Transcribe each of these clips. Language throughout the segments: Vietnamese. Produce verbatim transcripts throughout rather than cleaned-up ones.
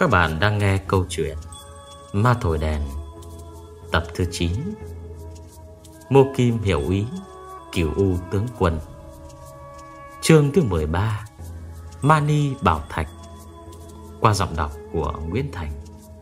Các bạn đang nghe câu chuyện Ma Thổi Đèn tập thứ chín. Mô Kim Hiểu Ý, Cửu U Tướng Quân. Chương thứ mười ba, Mani Bảo Thạch. Qua giọng đọc của Nguyễn Thành.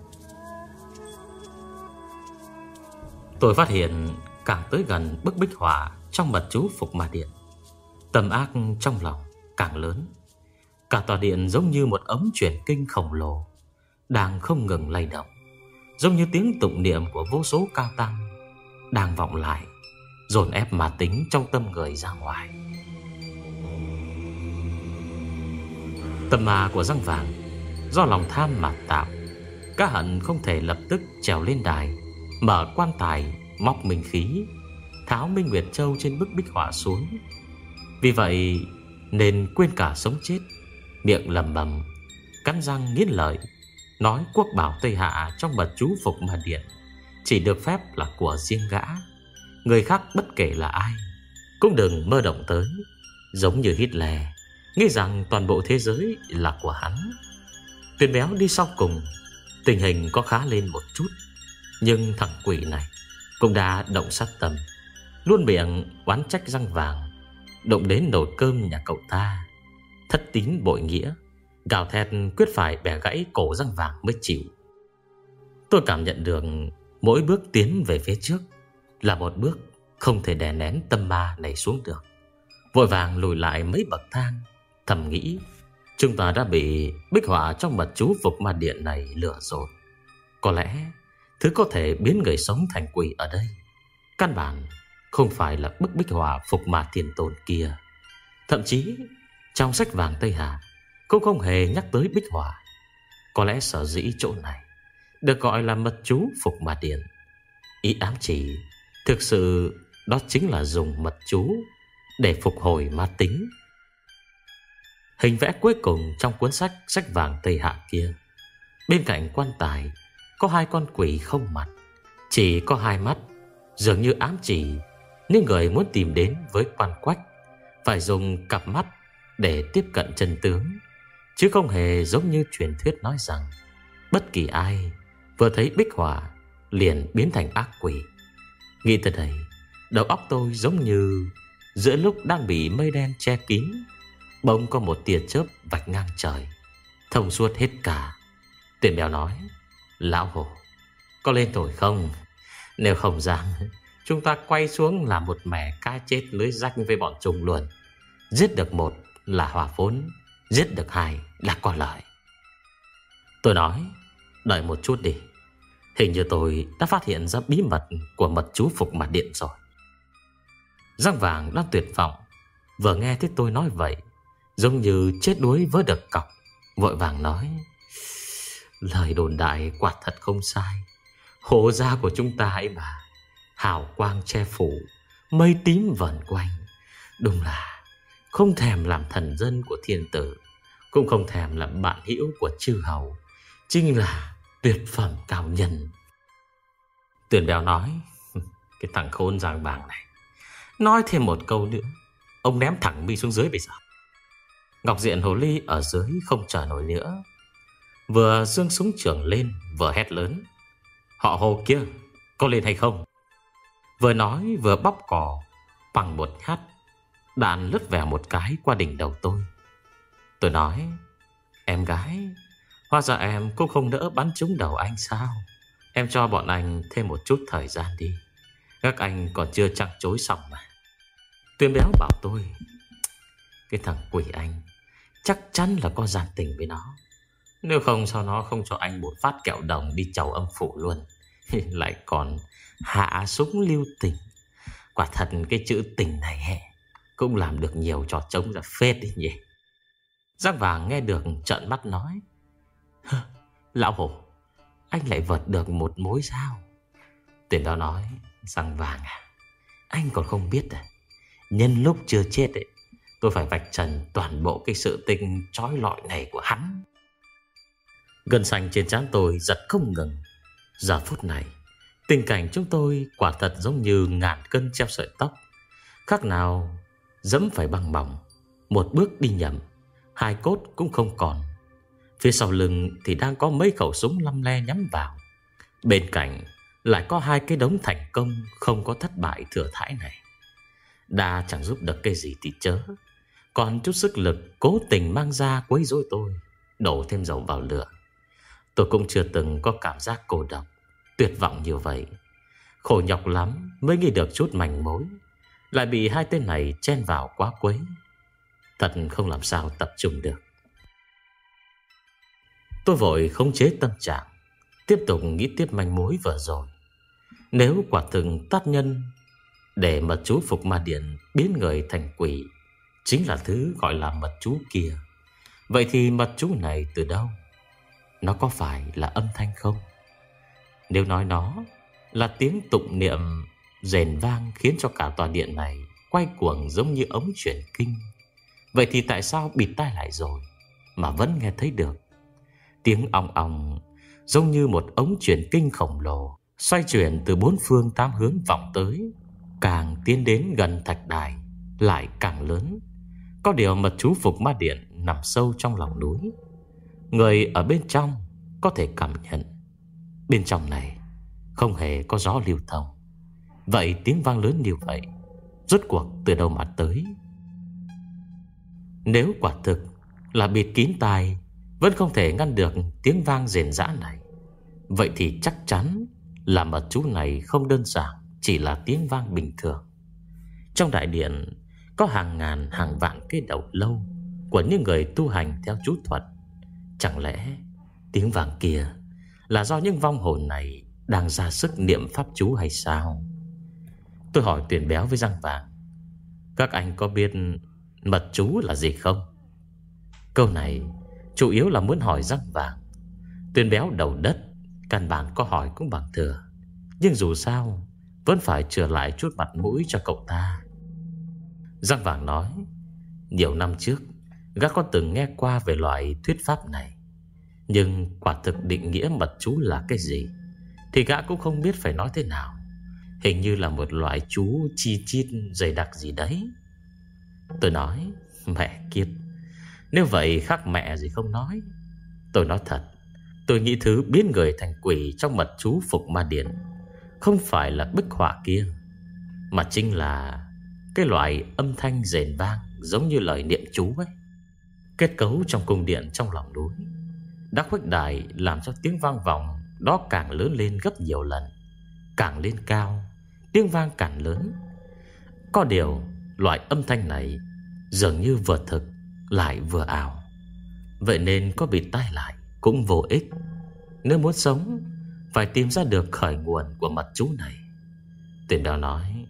Tôi phát hiện càng tới gần bức bích họa trong mật chú Phục Ma Điện, tâm ác trong lòng càng lớn. Cả tòa điện giống như một ống truyền kinh khổng lồ đang không ngừng lay động, giống như tiếng tụng niệm của vô số cao tăng đang vọng lại, dồn ép ma tính trong tâm người ra ngoài. Tâm ma của răng vàng do lòng tham mà tạo, cá hận không thể lập tức trèo lên đài, mở quan tài, móc minh khí, tháo Minh Nguyệt Châu trên bức bích họa xuống. Vì vậy nên quên cả sống chết, miệng lầm bầm, cắn răng nghiến lợi, nói quốc bảo Tây Hạ trong mật chú Phục Ma Điện chỉ được phép là của riêng gã, người khác bất kể là ai cũng đừng mơ động tới. Giống như Hitler nghĩ rằng toàn bộ thế giới là của hắn. Tuyền Béo đi sau cùng, tình hình có khá lên một chút, nhưng thằng quỷ này cũng đã động sát tâm, luôn miệng oán trách răng vàng động đến nồi cơm nhà cậu ta, thất tín bội nghĩa, gào thét quyết phải bẻ gãy cổ răng vàng mới chịu. Tôi cảm nhận được mỗi bước tiến về phía trước là một bước không thể đè nén tâm ma này xuống được. Vội vàng lùi lại mấy bậc thang, thầm nghĩ chúng ta đã bị bích họa trong mật chú Phục Ma Điện này lừa rồi. Có lẽ thứ có thể biến người sống thành quỷ ở đây căn bản không phải là bức bích họa Phục Ma Thiên Tôn kia. Thậm chí trong sách vàng Tây Hạ cũng không hề nhắc tới bích họa. Có lẽ sở dĩ chỗ này được gọi là mật chú Phục Ma Điện, ý ám chỉ thực sự đó chính là dùng mật chú để phục hồi ma tính. Hình vẽ cuối cùng trong cuốn sách sách vàng Tây Hạ kia, bên cạnh quan tài có hai con quỷ không mặt, chỉ có hai mắt, dường như ám chỉ những người muốn tìm đến với quan quách phải dùng cặp mắt để tiếp cận chân tướng, chứ không hề giống như truyền thuyết nói rằng bất kỳ ai vừa thấy bích họa liền biến thành ác quỷ. Nghĩ tới đây, đầu óc tôi giống như giữa lúc đang bị mây đen che kín, bỗng có một tia chớp vạch ngang trời, thông suốt hết cả. Tuyền Béo nói: lão hồ, có lên nổi không? Nếu không dám, chúng ta quay xuống làm một mẻ cá chết lưới rách với bọn chúng luôn. Giết được một là hòa vốn, giết được hai là có lợi. Tôi nói: đợi một chút đi, hình như tôi đã phát hiện ra bí mật của mật chú Phục Ma Điện rồi. Răng vàng đang tuyệt vọng, vừa nghe thấy tôi nói vậy, giống như chết đuối vớ được cọc, vội vàng nói: lời đồn đại quả thật không sai. Hộ gia của chúng ta ấy mà, hào quang che phủ, mây tím vần quanh, đúng là không thèm làm thần dân của thiên tử, cũng không thèm làm bạn hữu của chư hầu, chính là tuyệt phẩm cao nhân. Tuyền Béo nói: cái thằng khốn răng vàng này, nói thêm một câu nữa ông ném thẳng mi xuống dưới bây giờ. Ngọc Diện Hồ Ly ở dưới không chờ nổi nữa, vừa giương súng trường lên vừa hét lớn: họ Hồ kia, có lên hay không? Vừa nói vừa bóp cò, bằng một hát đạn lướt vèo một cái qua đỉnh đầu tôi. Tôi nói: em gái, hóa ra em cũng không đỡ bắn trúng đầu anh sao? Em cho bọn anh thêm một chút thời gian đi, các anh còn chưa chặng chối xong mà. Tuyền Béo bảo tôi: cái thằng quỷ anh chắc chắn là có gian tình với nó, nếu không sao nó không cho anh một phát kẹo đồng đi chầu âm phủ luôn. Lại còn hạ súng lưu tình. Quả thật cái chữ tình này hè, cũng làm được nhiều trò trống ra phết đấy nhỉ. Răng vàng nghe được trợn mắt nói: lão hổ, anh lại vợt được một mối sao? Tuyền Béo nói: răng vàng à, anh còn không biết à, nhân lúc chưa chết ấy, tôi phải vạch trần toàn bộ cái sự tình trói lọi này của hắn. Gân xanh trên trán tôi giật không ngừng. Giờ phút này, tình cảnh chúng tôi quả thật giống như ngàn cân treo sợi tóc, khác nào dẫm phải băng mỏng, một bước đi nhầm, hai cốt cũng không còn. Phía sau lưng thì đang có mấy khẩu súng lăm le nhắm vào. Bên cạnh lại có hai cái đống thành công không có thất bại thừa thãi này. Đa chẳng giúp được cái gì thì chớ, còn chút sức lực cố tình mang ra quấy rối tôi, đổ thêm dầu vào lửa. Tôi cũng chưa từng có cảm giác cô độc, tuyệt vọng như vậy. Khổ nhọc lắm mới nghĩ được chút manh mối, lại bị hai tên này chen vào quá quấy. Thật không làm sao tập trung được. Tôi vội khống chế tâm trạng, tiếp tục nghĩ tiếp manh mối vừa rồi. Nếu quả thực tác nhân để mật chú Phục Ma Điện biến người thành quỷ chính là thứ gọi là mật chú kia, vậy thì mật chú này từ đâu? Nó có phải là âm thanh không? Nếu nói nó là tiếng tụng niệm rền vang khiến cho cả tòa điện này quay cuồng giống như ống chuyển kinh, vậy thì tại sao bịt tai lại rồi mà vẫn nghe thấy được? Tiếng ong ong giống như một ống chuyển kinh khổng lồ xoay chuyển từ bốn phương tám hướng vọng tới, càng tiến đến gần thạch đài lại càng lớn. Có điều mật chú Phục Ma Điện nằm sâu trong lòng núi, người ở bên trong có thể cảm nhận. Bên trong này không hề có gió lưu thông, vậy tiếng vang lớn như vậy rốt cuộc từ đâu mà tới? Nếu quả thực là bịt kín tai vẫn không thể ngăn được tiếng vang rền rã này, vậy thì chắc chắn là mật chú này không đơn giản chỉ là tiếng vang bình thường. Trong đại điện có hàng ngàn hàng vạn cái đầu lâu của những người tu hành theo chú thuật. Chẳng lẽ tiếng vang kia là do những vong hồn này đang ra sức niệm pháp chú hay sao? Tôi hỏi Tuyền Béo với Răng Vàng, các anh có biết mật chú là gì không? Câu này chủ yếu là muốn hỏi Răng Vàng. Tuyền Béo đầu đất, căn bản có hỏi cũng bằng thừa, nhưng dù sao vẫn phải trở lại chút mặt mũi cho cậu ta. Răng Vàng nói, nhiều năm trước gã có từng nghe qua về loại thuyết pháp này, nhưng quả thực định nghĩa mật chú là cái gì thì gã cũng không biết phải nói thế nào. Hình như là một loại chú chi chít dày đặc gì đấy. Tôi nói, mẹ kiếp, nếu vậy khác mẹ gì không nói. Tôi nói thật, tôi nghĩ thứ biến người thành quỷ trong mật chú Phục Ma Điện không phải là bích họa kia, mà chính là cái loại âm thanh rền vang giống như lời niệm chú ấy. Kết cấu trong cung điện trong lòng núi đã khuếch đại, làm cho tiếng vang vọng đó càng lớn lên gấp nhiều lần. Càng lên cao, tiếng vang càng lớn. Có điều loại âm thanh này dường như vừa thực lại vừa ảo, vậy nên có bịt tai lại cũng vô ích. Nếu muốn sống phải tìm ra được khởi nguồn của mật chú này. Tuyền Béo nói,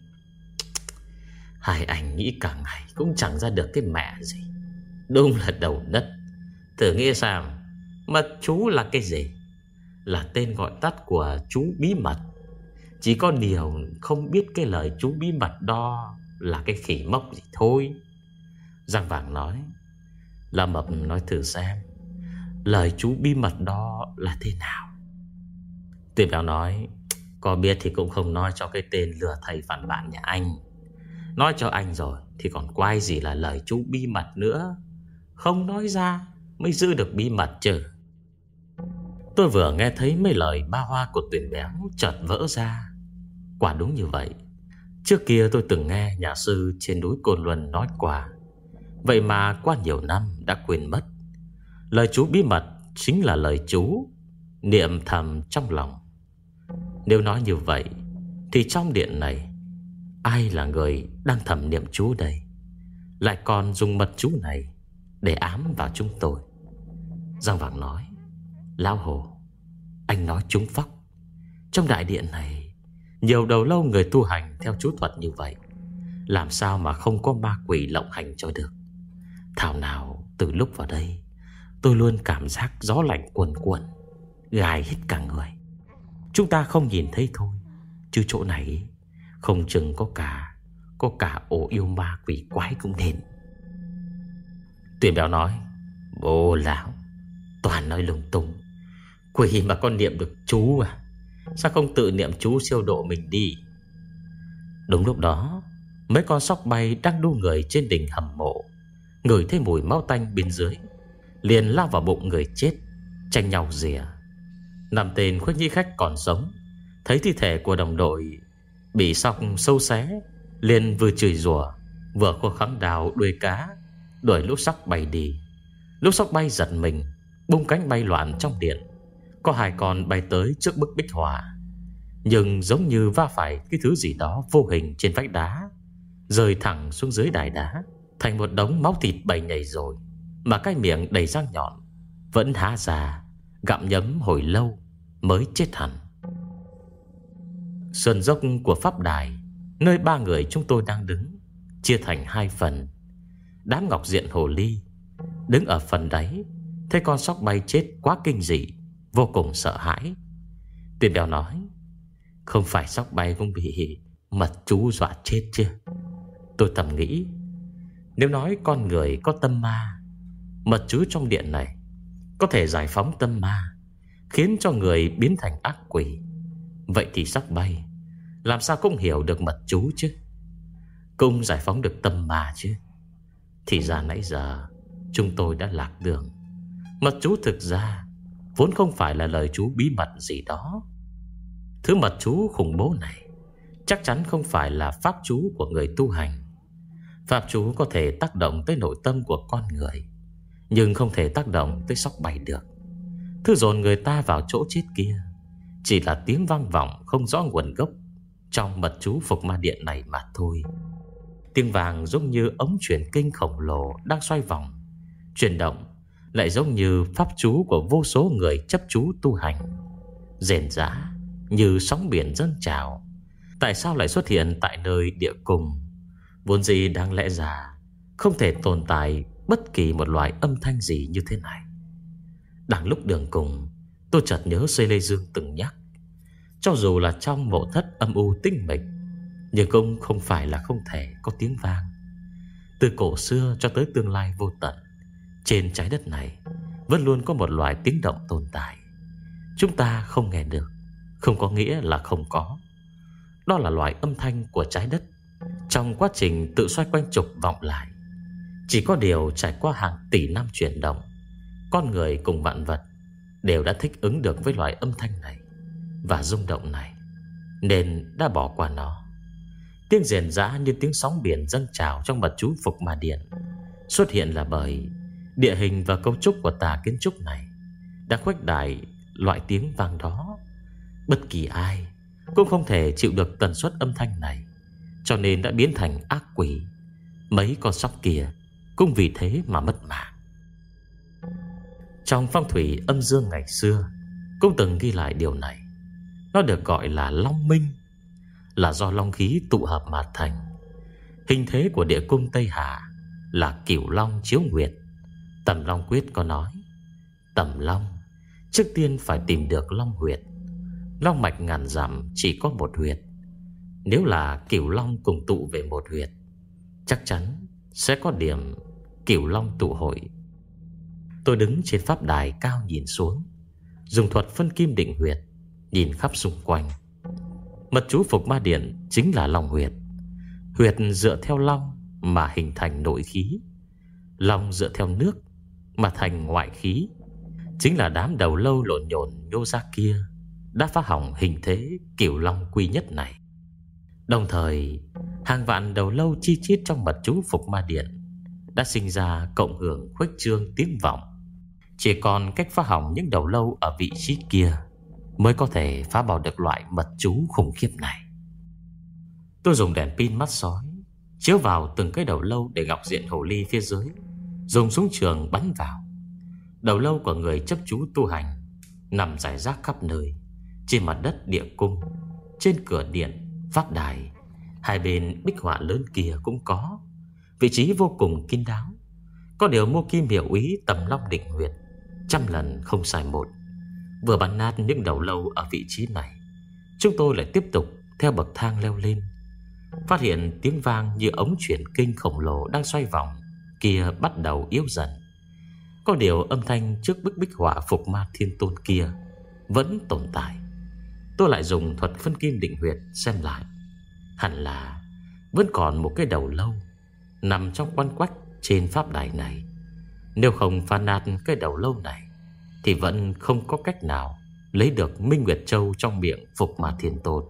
hai anh nghĩ cả ngày cũng chẳng ra được cái mẹ gì. Đúng là đầu đất. Thử nghĩ xem, mật chú là cái gì? Là tên gọi tắt của chú bí mật. Chỉ có điều không biết cái lời chú bí mật đó là cái khỉ mốc gì thôi. Răng Vàng nói, Lâm Mập nói thử xem, lời chú bí mật đó là thế nào? Tuyền Béo nói, có biết thì cũng không nói cho cái tên lừa thầy phản bạn nhà anh. Nói cho anh rồi thì còn quay gì là lời chú bí mật nữa. Không nói ra mới giữ được bí mật chứ. Tôi vừa nghe thấy mấy lời ba hoa của Tuyền Béo chợt vỡ ra. Quả đúng như vậy. Trước kia tôi từng nghe nhà sư trên núi Côn Luân nói qua, vậy mà qua nhiều năm đã quên mất. Lời chú bí mật chính là lời chú niệm thầm trong lòng. Nếu nói như vậy thì trong điện này ai là người đang thầm niệm chú đây, lại còn dùng mật chú này để ám vào chúng tôi? Giang Vàng nói, Lão Hồ, anh nói trúng phóc. Trong đại điện này nhiều đầu lâu người tu hành theo chú thuật như vậy, làm sao mà không có ma quỷ lộng hành cho được? Thảo nào từ lúc vào đây tôi luôn cảm giác gió lạnh cuồn cuộn, gài hết cả người. Chúng ta không nhìn thấy thôi, chứ chỗ này không chừng có cả Có cả ổ yêu ma quỷ quái cũng nên. Tuyền Béo nói, bố lão toàn nói lung tung. Quỷ mà con niệm được chú à? Sao không tự niệm chú siêu độ mình đi? Đúng lúc đó, mấy con sóc bay đang đu người trên đỉnh hầm mộ ngửi thấy mùi máu tanh bên dưới, liền lao vào bụng người chết, tranh nhau rỉa. Năm tên khuếch nhĩ khách còn sống thấy thi thể của đồng đội bị sóc sâu xé, liền vừa chửi rủa vừa khô khắng đào đuôi cá đuổi lũ sóc bay đi. Lũ sóc bay giật mình, bung cánh bay loạn trong điện. Có hai con bay tới trước bức bích họa, nhưng giống như va phải cái thứ gì đó vô hình trên vách đá, rơi thẳng xuống dưới đài đá, thành một đống máu thịt bầy nhầy rồi, mà cái miệng đầy răng nhọn vẫn há ra gặm nhấm hồi lâu mới chết hẳn. Sườn dốc của pháp đài, nơi ba người chúng tôi đang đứng, chia thành hai phần. Đám Ngọc Diện Hồ Ly đứng ở phần đáy, thấy con sóc bay chết quá kinh dị, vô cùng sợ hãi. Tuyển Béo nói: không phải sóc bay cũng bị mật chú dọa chết chứ? Tôi thầm nghĩ, nếu nói con người có tâm ma, mật chú trong điện này có thể giải phóng tâm ma, khiến cho người biến thành ác quỷ, vậy thì sóc bay làm sao cũng hiểu được mật chú chứ, cũng giải phóng được tâm ma chứ. Thì ra nãy giờ chúng tôi đã lạc đường. Mật chú thực ra vốn không phải là lời chú bí mật gì đó. Thứ mật chú khủng bố này chắc chắn không phải là pháp chú của người tu hành. Pháp chú có thể tác động tới nội tâm của con người, nhưng không thể tác động tới sóc bay được. Thứ dồn người ta vào chỗ chết kia chỉ là tiếng vang vọng không rõ nguồn gốc trong mật chú Phục Ma Điện này mà thôi. Tiếng vàng giống như ống truyền kinh khổng lồ đang xoay vòng, chuyển động lại giống như pháp chú của vô số người chấp chú tu hành, rền rã như sóng biển dâng trào. Tại sao lại xuất hiện tại nơi địa cung, vốn dĩ đáng lẽ ra không thể tồn tại bất kỳ một loại âm thanh gì như thế này? Đang lúc đường cùng, tôi chợt nhớ Xây Lê Dương từng nhắc, cho dù là trong mộ thất âm u tinh mịch, nhưng cũng không phải là không thể có tiếng vang. Từ cổ xưa cho tới tương lai vô tận, trên trái đất này vẫn luôn có một loại tiếng động tồn tại. Chúng ta không nghe được không có nghĩa là không có. Đó là loại âm thanh của trái đất trong quá trình tự xoay quanh trục vọng lại. Chỉ có điều trải qua hàng tỷ năm chuyển động, con người cùng vạn vật đều đã thích ứng được với loại âm thanh này và rung động này, nên đã bỏ qua nó. Tiếng rền rã như tiếng sóng biển dâng trào trong mật chú Phục Ma Điện xuất hiện là bởi địa hình và cấu trúc của tà kiến trúc này đã khuếch đại loại tiếng vang đó. Bất kỳ ai cũng không thể chịu được tần suất âm thanh này, cho nên đã biến thành ác quỷ. Mấy con sóc kia cũng vì thế mà mất mạng. Trong phong thủy âm dương ngày xưa cũng từng ghi lại điều này. Nó được gọi là long minh, là do long khí tụ hợp mà thành. Hình thế của địa cung Tây Hà là cửu long chiếu nguyệt. Tầm Long Quyết có nói, tầm long trước tiên phải tìm được long huyệt. Long mạch ngàn dặm chỉ có một huyệt. Nếu là cửu long cùng tụ về một huyệt, chắc chắn sẽ có điểm cửu long tụ hội. Tôi đứng trên pháp đài cao nhìn xuống, dùng thuật phân kim định huyệt, nhìn khắp xung quanh. Mật chú Phục Ma Điện chính là long huyệt. Huyệt dựa theo long mà hình thành nội khí, long dựa theo nước mà thành ngoại khí. Chính là đám đầu lâu lộn nhộn nhô ra kia đã phá hỏng hình thế cửu long quy nhất này. Đồng thời, hàng vạn đầu lâu chi chít trong mật chú Phục Ma Điện đã sinh ra cộng hưởng khuếch trương tiếng vọng. Chỉ còn cách phá hỏng những đầu lâu ở vị trí kia mới có thể phá bỏ được loại mật chú khủng khiếp này. Tôi dùng đèn pin mắt sói chiếu vào từng cái đầu lâu để Ngọc Diện Hồ Ly phía dưới dùng súng trường bắn vào. Đầu lâu của người chấp chú tu hành nằm rải rác khắp nơi, trên mặt đất địa cung, trên cửa điện, pháp đài, hai bên bích họa lớn kia cũng có, vị trí vô cùng kín đáo. Có điều Mô Kim hiểu ý tầm long định huyệt trăm lần không sai một. Vừa bắn nát những đầu lâu ở vị trí này, chúng tôi lại tiếp tục theo bậc thang leo lên, phát hiện tiếng vang như ống chuyển kinh khổng lồ đang xoay vòng kia bắt đầu yếu dần. Có điều âm thanh trước bức bích họa Phục Ma Thiên Tôn kia vẫn tồn tại. Tôi lại dùng thuật phân kim định huyệt xem lại, hẳn là vẫn còn một cái đầu lâu nằm trong quanh quách trên pháp đài này. Nếu không phá nát cái đầu lâu này thì vẫn không có cách nào lấy được Minh Nguyệt Châu trong miệng Phục Ma Thiên Tôn.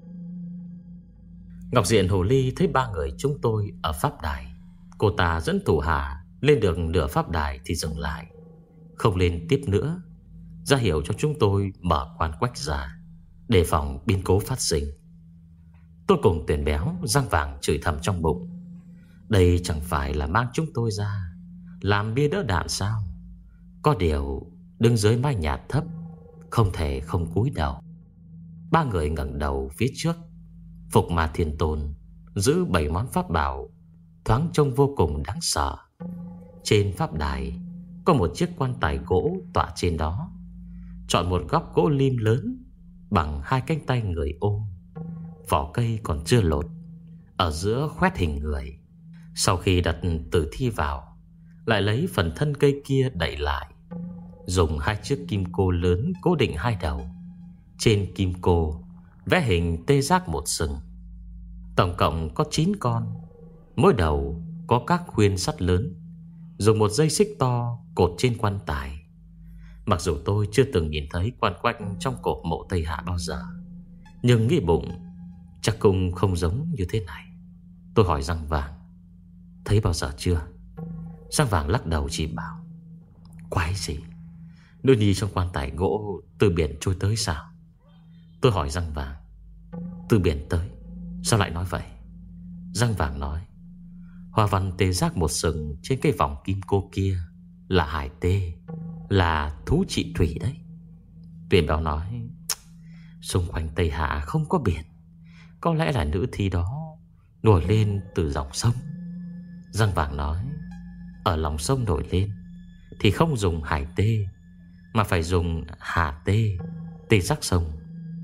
Ngọc Diện Hồ Ly thấy ba người chúng tôi ở pháp đài. Cô ta dẫn thủ hạ lên được nửa pháp đài thì dừng lại, không lên tiếp nữa, ra hiệu cho chúng tôi mở quan quách ra, đề phòng biến cố phát sinh. Tôi cùng Tuyển Béo răng vàng chửi thầm trong bụng. Đây chẳng phải là mang chúng tôi ra làm bia đỡ đạn sao? Có điều đứng dưới mái nhà thấp, không thể không cúi đầu. Ba người ngẩng đầu phía trước. Phục Ma Thiên Tôn giữ bảy món pháp bảo, thoáng trông vô cùng đáng sợ. Trên pháp đài có một chiếc quan tài gỗ tọa trên đó. Chọn một góc gỗ lim lớn bằng hai cánh tay người ôm, vỏ cây còn chưa lột, ở giữa khoét hình người. Sau khi đặt tử thi vào, lại lấy phần thân cây kia đậy lại, dùng hai chiếc kim cô lớn cố định hai đầu. Trên kim cô vẽ hình tê giác một sừng. Tổng cộng có chín con, mỗi đầu có các khuyên sắt lớn, dùng một dây xích to cột trên quan tài. Mặc dù tôi chưa từng nhìn thấy quan quách trong cột mộ Tây Hạ bao giờ, nhưng nghĩ bụng chắc cũng không giống như thế này. Tôi hỏi Răng Vàng: thấy bao giờ chưa? Răng Vàng lắc đầu chỉ bảo: quái gì, nữ nhi trong quan tài gỗ từ biển trôi tới sao? Tôi hỏi Răng Vàng: từ biển tới, sao lại nói vậy? Răng Vàng nói: hoa văn tê giác một sừng trên cái vòng kim cô kia là hải tê, là thú trị thủy đấy. Tuyển Béo nói: xung quanh Tây Hạ không có biển, có lẽ là nữ thi đó nổi lên từ dòng sông. Răng Vàng nói: ở lòng sông nổi lên thì không dùng hải tê, mà phải dùng hà tê, tê giác sông.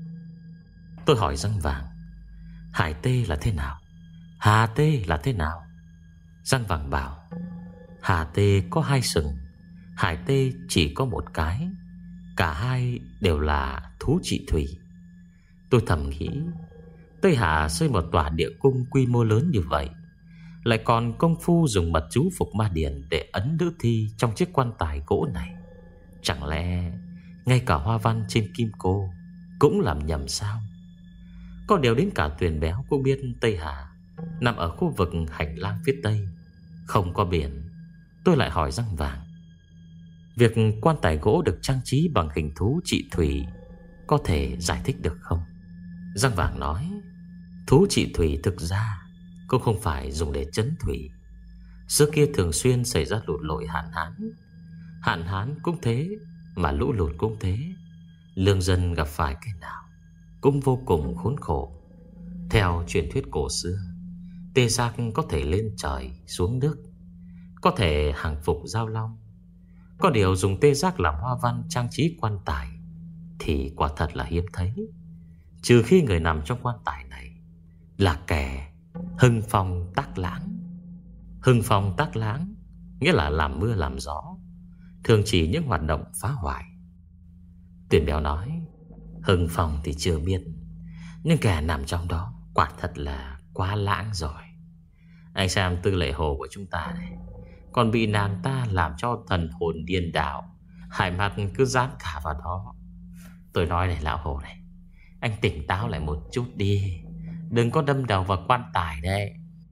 Tôi hỏi Răng Vàng: hải tê là thế nào, hà tê là thế nào? Răng Vàng bảo: hà tê có hai sừng, hải tê chỉ có một cái, cả hai đều là thú trị thủy. Tôi thầm nghĩ, Tây Hạ xây một tòa địa cung quy mô lớn như vậy, lại còn công phu dùng mật chú Phục Ma Điển để ấn nữ thi trong chiếc quan tài gỗ này. Chẳng lẽ ngay cả hoa văn trên kim cô cũng làm nhầm sao? Có điều đến cả Tuyển Béo cũng biết Tây Hạ nằm ở khu vực hành lang phía Tây, không có biển. Tôi lại hỏi Răng Vàng: việc quan tài gỗ được trang trí bằng hình thú trị thủy có thể giải thích được không? Răng Vàng nói: thú trị thủy thực ra cũng không phải dùng để trấn thủy. Xưa kia thường xuyên xảy ra lụt lội hạn hán. Hạn hán cũng thế, mà lũ lụt cũng thế. Lương dân gặp phải cái nào cũng vô cùng khốn khổ. Theo truyền thuyết cổ xưa, tê giác có thể lên trời xuống nước, có thể hàng phục giao long. Có điều dùng tê giác làm hoa văn trang trí quan tài thì quả thật là hiếm thấy, trừ khi người nằm trong quan tài này là kẻ hưng phong tác lãng. Hưng phong tác lãng nghĩa là làm mưa làm gió, thường chỉ những hoạt động phá hoại. Tuyển Béo nói: hưng phong thì chưa biết, nhưng kẻ nằm trong đó quả thật là quá lãng rồi. Anh xem Tư Lệ Hồ của chúng ta này, còn bị nàng ta làm cho thần hồn điên đảo, hai mắt cứ dán cả vào đó. Tôi nói này lão Hồ này, anh tỉnh táo lại một chút đi, đừng có đâm đầu vào quan tài đấy.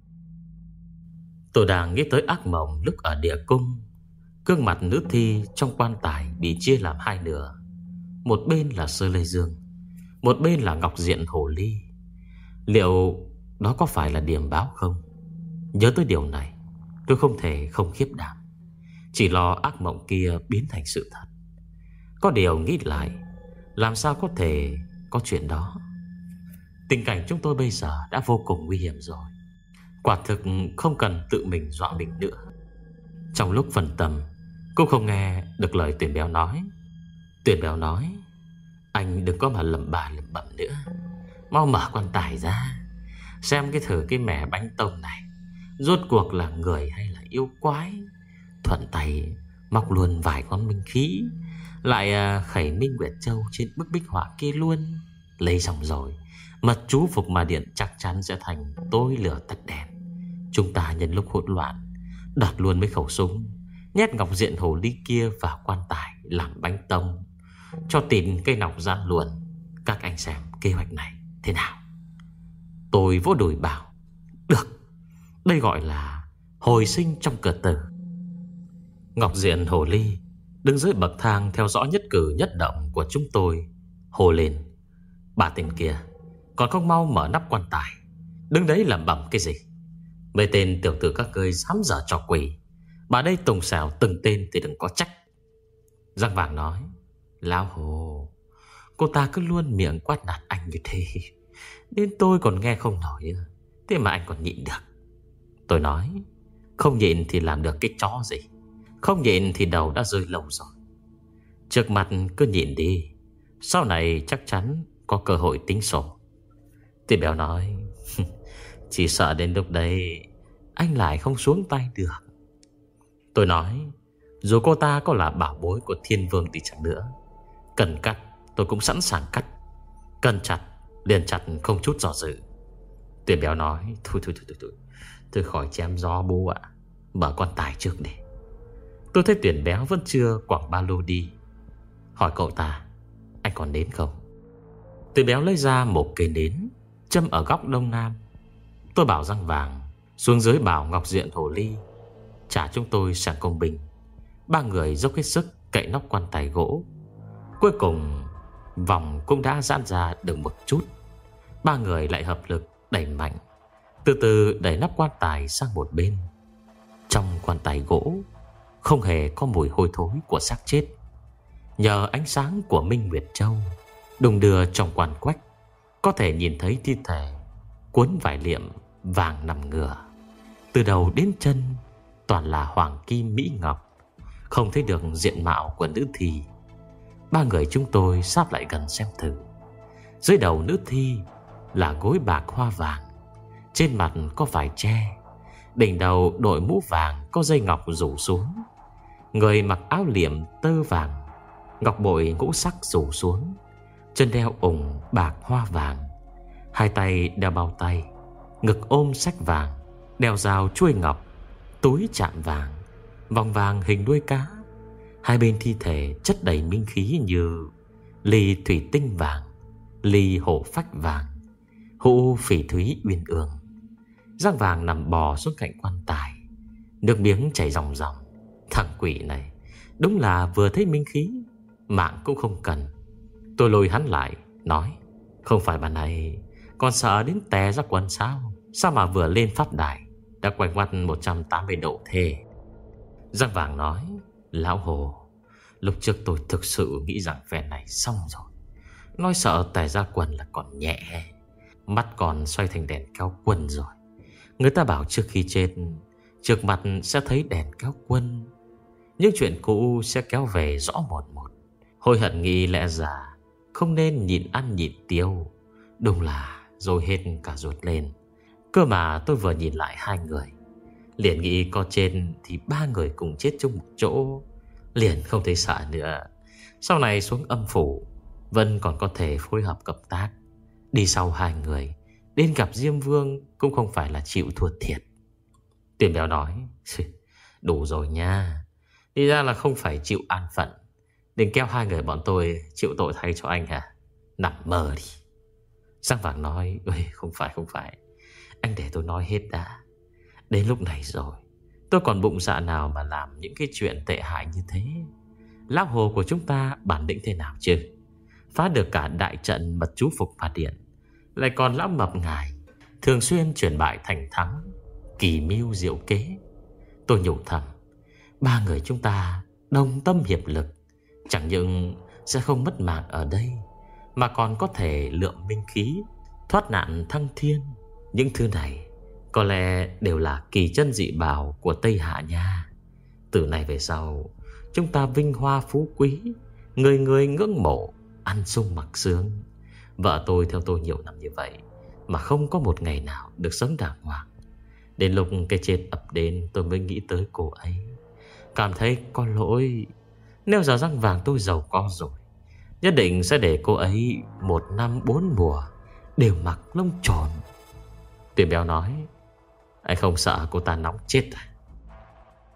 Tôi đang nghĩ tới ác mộng lúc ở địa cung. Gương mặt nữ thi trong quan tài bị chia làm hai nửa, một bên là Sơ Lê Dương, một bên là Ngọc Diện Hồ Ly. Liệu đó có phải là điểm báo không? Nhớ tới điều này, tôi không thể không khiếp đảm, chỉ lo ác mộng kia biến thành sự thật. Có điều nghĩ lại, làm sao có thể có chuyện đó? Tình cảnh chúng tôi bây giờ đã vô cùng nguy hiểm rồi, quả thực không cần tự mình dọa mình nữa. Trong lúc phân tâm, cũng không nghe được lời Tuyển Béo nói. Tuyển Béo nói: anh đừng có mà lẩm bà lẩm bẩm nữa, mau mở quan tài ra, xem cái thử cái mẻ bánh tông này rốt cuộc là người hay là yêu quái. Thuận tay móc luôn vài con minh khí, lại khẩy Minh Nguyệt Châu trên bức bích họa kia luôn. Lấy xong rồi, mật chú Phục Ma Điện chắc chắn sẽ thành tối lửa tắt đèn. Chúng ta nhân lúc hỗn loạn đoạt luôn mấy khẩu súng, nhét ngọc diện hồ ly kia vào quan tài làm bánh tông, cho tìm cây nọc gian luồn. Các anh xem kế hoạch này thế nào? Tôi vỗ đùi bảo: được, đây gọi là hồi sinh trong cửa tử. Ngọc diện hồ ly đứng dưới bậc thang theo dõi nhất cử nhất động của chúng tôi, hô lên: bà tên kia, còn không mau mở nắp quan tài, đứng đấy lẩm bẩm cái gì? Mấy tên tiểu tử các ngươi dám dở trò quỷ, bà đây tùng xào từng tên thì đừng có trách. Răng vàng nói: lão Hồ, cô ta cứ luôn miệng quát nạt anh như thế, đến tôi còn nghe không nổi, thế mà anh còn nhịn được. Tôi nói: không nhịn thì làm được cái chó gì, không nhịn thì đầu đã rơi lâu rồi. Trước mặt cứ nhịn đi, sau này chắc chắn có cơ hội tính sổ. Thì Béo nói: chỉ sợ đến lúc đấy anh lại không xuống tay được. Tôi nói: dù cô ta có là bảo bối của thiên vương đi chăng nữa, cần cắt tôi cũng sẵn sàng cắt, cần chặt liền chặt không chút dò dự. Tuyển Béo nói: Thôi thôi thôi thôi, thôi. Thôi khỏi chém gió bố ạ, mở quan tài trước đi. Tôi thấy Tuyển Béo vẫn chưa quẳng ba lô đi, hỏi cậu ta: anh còn nến không? Tuyển Béo lấy ra một cây nến, châm ở góc đông nam. Tôi bảo Răng Vàng xuống dưới bảo Ngọc diện hồ ly trả chúng tôi sang công bình. Ba người dốc hết sức cậy nóc quan tài gỗ. Cuối cùng vòng cũng đã giãn ra được một chút. Ba người lại hợp lực đẩy mạnh, từ từ đẩy nắp quan tài sang một bên. Trong quan tài gỗ không hề có mùi hôi thối của xác chết. Nhờ ánh sáng của Minh Nguyệt Châu đùng đưa trong quan quách, có thể nhìn thấy thi thể cuốn vải liệm vàng nằm ngửa, từ đầu đến chân toàn là hoàng kim mỹ ngọc, không thấy được diện mạo của nữ thi. Ba người chúng tôi sát lại gần xem thử. Dưới đầu nữ thi là gối bạc hoa vàng, trên mặt có vải tre, đỉnh đầu đội mũ vàng có dây ngọc rủ xuống. Người mặc áo liệm tơ vàng, ngọc bội ngũ sắc rủ xuống, chân đeo ủng bạc hoa vàng, hai tay đeo bao tay, ngực ôm sách vàng, đeo dao chuôi ngọc, túi chạm vàng, vòng vàng hình đuôi cá. Hai bên thi thể chất đầy minh khí như ly thủy tinh vàng, ly hổ phách vàng, hũ phỉ thúy uyên ương. Răng Vàng nằm bò xuống cạnh quan tài, nước miếng chảy ròng ròng. Thằng quỷ này đúng là vừa thấy minh khí, mạng cũng không cần. Tôi lôi hắn lại, nói: không phải bà này còn sợ đến tè ra quần sao? Sao mà vừa lên pháp đài đã quay ngoắt một trăm tám mươi độ thế? Răng Vàng nói: lão Hồ, lúc trước tôi thực sự nghĩ rằng phen này xong rồi. Nói sợ tè ra quần là còn nhẹ, mắt còn xoay thành đèn kéo quân rồi. Người ta bảo trước khi chết, trước mặt sẽ thấy đèn kéo quân, những chuyện cũ sẽ kéo về rõ một một. Hối hận nghĩ lẽ già không nên nhịn ăn nhịn tiêu, đúng là rồi hết cả ruột lên. Cơ mà tôi vừa nhìn lại hai người, liền nghĩ có trên thì ba người cùng chết chung một chỗ, liền không thấy sợ nữa. Sau này xuống âm phủ Vân còn có thể phối hợp cộng tác, đi sau hai người đến gặp Diêm Vương cũng không phải là chịu thua thiệt. Tuyển Béo nói: đủ rồi nha, đi ra là không phải chịu an phận, đừng kéo hai người bọn tôi chịu tội thay cho anh hả? Nằm mơ đi. Răng Vàng nói: ôi, không phải không phải, anh để tôi nói hết đã. Đến lúc này rồi, tôi còn bụng dạ nào mà làm những cái chuyện tệ hại như thế. Lão Hồ của chúng ta bản lĩnh thế nào chứ? Phá được cả đại trận mật chú Phục Phạt Điện, lại còn lão mập ngài thường xuyên chuyển bại thành thắng, kỳ mưu diệu kế. Tôi nhủ thầm, ba người chúng ta đồng tâm hiệp lực, chẳng những sẽ không mất mạng ở đây, mà còn có thể lượm minh khí, thoát nạn thăng thiên. Những thứ này có lẽ đều là kỳ chân dị bảo của Tây Hạ nha. Từ nay về sau, chúng ta vinh hoa phú quý, người người ngưỡng mộ, ăn sung mặc sướng. Vợ tôi theo tôi nhiều năm như vậy mà không có một ngày nào được sống đàng hoàng. Đến lúc cái chết ập đến, tôi mới nghĩ tới cô ấy, cảm thấy có lỗi. Nếu giờ Răng Vàng tôi giàu có rồi, nhất định sẽ để cô ấy một năm bốn mùa đều mặc lông tròn. Tuyển Béo nói: anh không sợ cô ta nóng chết à?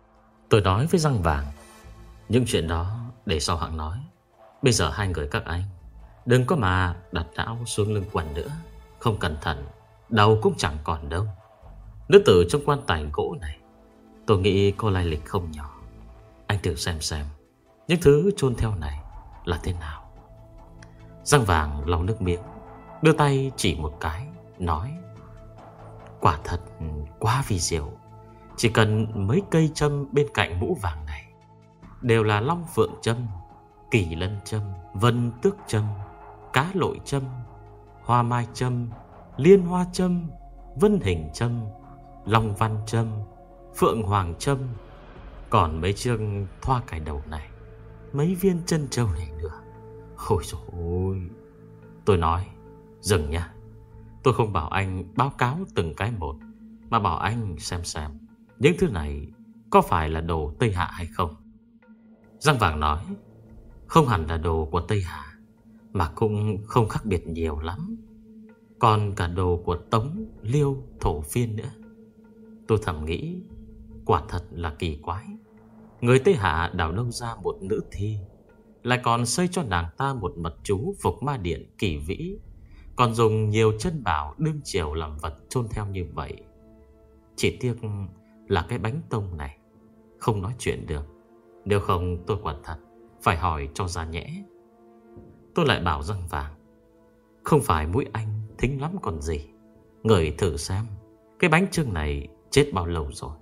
Tôi nói với răng vàng: những chuyện đó để sau hãng nói. Bây giờ hai người các anh đừng có mà đặt não xuống lưng quần nữa. Không cẩn thận đầu cũng chẳng còn đâu. Nữ tử trong quan tài gỗ này, tôi nghĩ cô lai lịch không nhỏ. Anh thử xem xem những thứ chôn theo này là thế nào. Răng vàng lau nước miếng, đưa tay chỉ một cái, nói: quả thật quá vi diệu. Chỉ cần mấy cây châm bên cạnh mũ vàng này đều là long phượng châm, kỳ lân châm, vân tước châm, cá lội châm, hoa mai châm, liên hoa châm, vân hình châm, long văn châm, phượng hoàng châm. Còn mấy chương thoa cài đầu này, mấy viên chân châu này nữa. Ôi dồi ôi. Tôi nói: dừng nha. Tôi không bảo anh báo cáo từng cái một, mà bảo anh xem xem những thứ này có phải là đồ Tây Hạ hay không. Răng vàng nói: không hẳn là đồ của Tây Hạ, mà cũng không khác biệt nhiều lắm. Còn cả đồ của Tống, Liêu, Thổ Phiên nữa. Tôi thầm nghĩ, quả thật là kỳ quái. Người Tây Hạ đào đâu ra một nữ thi, lại còn xây cho nàng ta một mật chú phục ma điện kỳ vĩ, còn dùng nhiều chân bảo đương triều làm vật chôn theo như vậy. Chỉ tiếc là cái bánh tông này không nói chuyện được. Nếu không tôi quả thật phải hỏi cho ra nhẽ. Tôi lại bảo răng vàng: không phải mũi anh thính lắm còn gì. Ngửi thử xem cái bánh chưng này chết bao lâu rồi.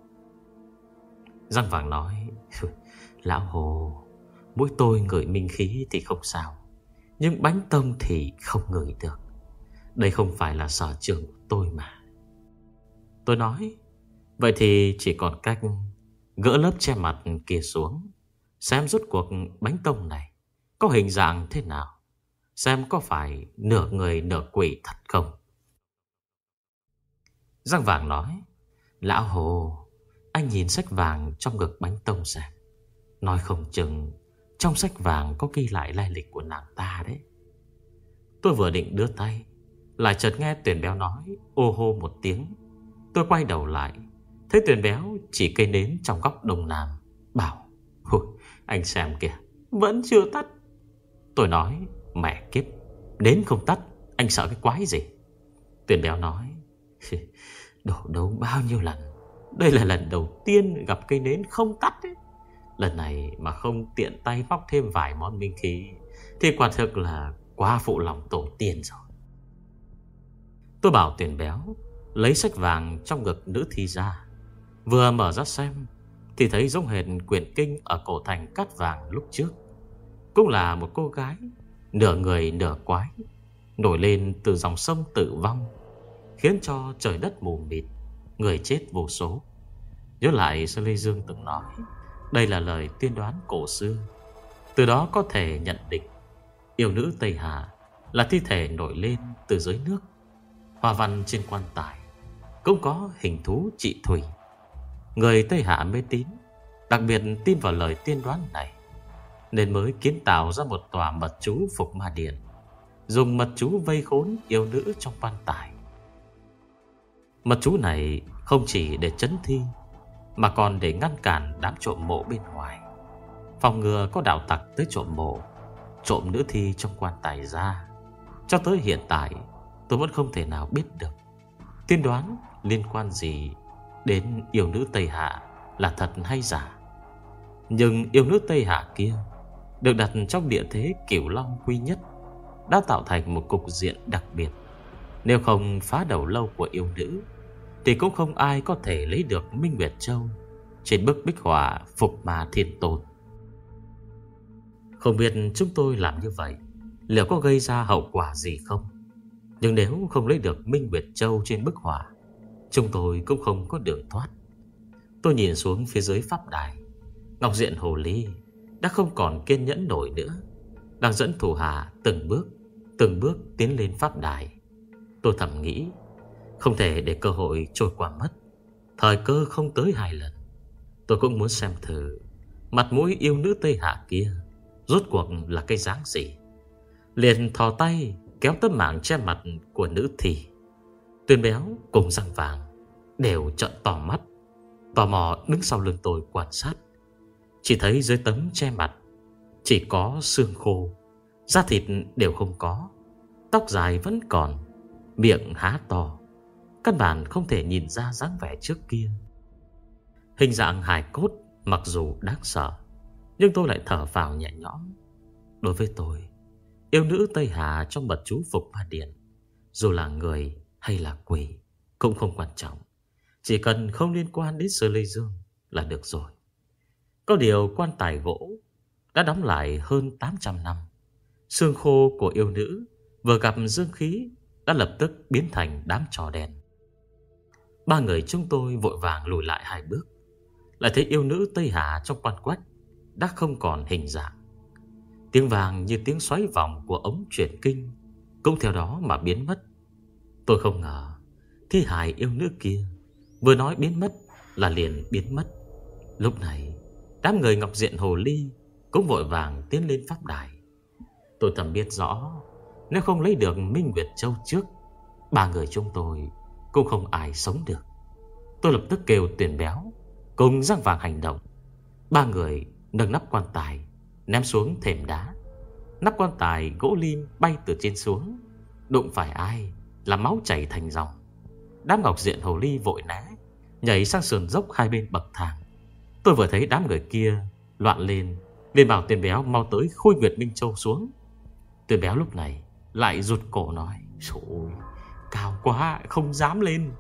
Răng vàng nói: lão Hồ, mũi tôi ngửi minh khí thì không sao, nhưng bánh tông thì không ngửi được. Đây không phải là sở trường của tôi mà. Tôi nói: vậy thì chỉ còn cách gỡ lớp che mặt kia xuống, xem rốt cuộc bánh tông này có hình dạng thế nào, xem có phải nửa người nửa quỷ thật không. Răng vàng nói: lão Hồ, anh nhìn sách vàng trong ngực bánh tông xem. Nói không chừng trong sách vàng có ghi lại lai lịch của nàng ta đấy. Tôi vừa định đưa tay, lại chợt nghe Tuyền Béo nói ô hô một tiếng. Tôi quay đầu lại, thấy Tuyền Béo chỉ cây nến trong góc đông nam, bảo: ôi, anh xem kìa, vẫn chưa tắt. Tôi nói: mẹ kiếp, nến không tắt, anh sợ cái quái gì? Tuyền Béo nói: đổ đấu bao nhiêu lần, đây là lần đầu tiên gặp cây nến không tắt ấy. Lần này mà không tiện tay móc thêm vài món minh khí thì quả thực là quá phụ lòng tổ tiên rồi. Tôi bảo Tuyền Béo lấy sách vàng trong ngực nữ thi ra. Vừa mở ra xem thì thấy giống hệt quyển kinh ở cổ thành Cát Vàng lúc trước. Cũng là một cô gái nửa người nửa quái, nổi lên từ dòng sông tử vong, khiến cho trời đất mù mịt, người chết vô số. Nhớ lại Sơn Lê Dương từng nói, đây là lời tiên đoán cổ xưa. Từ đó có thể nhận định yêu nữ Tây Hạ là thi thể nổi lên từ dưới nước. Hoa văn trên quan tài cũng có hình thú trị thủy. Người Tây Hạ mê tín, đặc biệt tin vào lời tiên đoán này, nên mới kiến tạo ra một tòa mật chú phục ma điện, dùng mật chú vây khốn yêu nữ trong quan tài. Mật chú này không chỉ để trấn thi, mà còn để ngăn cản đám trộm mộ bên ngoài, phòng ngừa có đạo tặc tới trộm mộ, trộm nữ thi trong quan tài ra. Cho tới hiện tại tôi vẫn không thể nào biết được tiên đoán liên quan gì đến yêu nữ Tây Hạ là thật hay giả. Nhưng yêu nữ Tây Hạ kia được đặt trong địa thế Cửu Long Quy Nhất đã tạo thành một cục diện đặc biệt. Nếu không phá đầu lâu của yêu nữ thì cũng không ai có thể lấy được Minh Nguyệt Châu trên bức bích họa Phục Ma Thiên Tôn. Không biết chúng tôi làm như vậy liệu có gây ra hậu quả gì không, nhưng nếu không lấy được Minh Nguyệt Châu trên bức họa, chúng tôi cũng không có đường thoát. Tôi nhìn xuống phía dưới pháp đài. Ngọc Diện Hồ Ly đã không còn kiên nhẫn nổi nữa, đang dẫn thủ hạ từng bước Từng bước tiến lên pháp đài. Tôi thầm nghĩ, không thể để cơ hội trôi qua mất. Thời cơ không tới hai lần. Tôi cũng muốn xem thử mặt mũi yêu nữ Tây Hạ kia rốt cuộc là cái dáng gì. Liền thò tay kéo tấm mảng che mặt của nữ thi. Tuyền Béo cùng Răng Vàng đều trợn to mắt, tò mò đứng sau lưng tôi quan sát Chỉ thấy dưới tấm che mặt chỉ có xương khô, da thịt đều không có, tóc dài vẫn còn, miệng há to, căn bản không thể nhìn ra dáng vẻ trước kia. Hình dạng hài cốt mặc dù đáng sợ, nhưng tôi lại thở phào nhẹ nhõm. Đối với tôi, yêu nữ Tây Hà trong mật chú Phục Ma Điện, dù là người hay là quỷ cũng không quan trọng, chỉ cần không liên quan đến Sở Lê Dương là được rồi. Có điều quan tài gỗ đã đóng lại hơn tám trăm năm, xương khô của yêu nữ vừa gặp dương khí đã lập tức biến thành đám trò đen. Ba người chúng tôi vội vàng lùi lại hai bước, lại thấy yêu nữ Tây Hà trong quan quách đã không còn hình dạng. Tiếng vàng như tiếng xoáy vòng của ống truyền kinh cũng theo đó mà biến mất. Tôi không ngờ thi hài yêu nữ kia vừa nói biến mất là liền biến mất. Lúc này đám người Ngọc Diện Hồ Ly cũng vội vàng tiến lên pháp đài. Tôi thầm biết rõ, nếu không lấy được Minh Nguyệt Châu trước, ba người chúng tôi cũng không ai sống được. Tôi lập tức kêu Tuyền Béo cùng Giang Vàng hành động. Ba người nâng nắp quan tài ném xuống thềm đá. Nắp quan tài gỗ lim bay từ trên xuống, đụng phải ai là máu chảy thành dòng. Đám Ngọc Diện Hồ Ly vội né, nhảy sang sườn dốc hai bên bậc thang. Tôi vừa thấy đám người kia loạn lên, liền bảo Tuyền Béo mau tới khui Nguyệt Minh Châu xuống. Tuyền Béo lúc này lại rụt cổ nói: "Trời ơi, cao quá, không dám lên."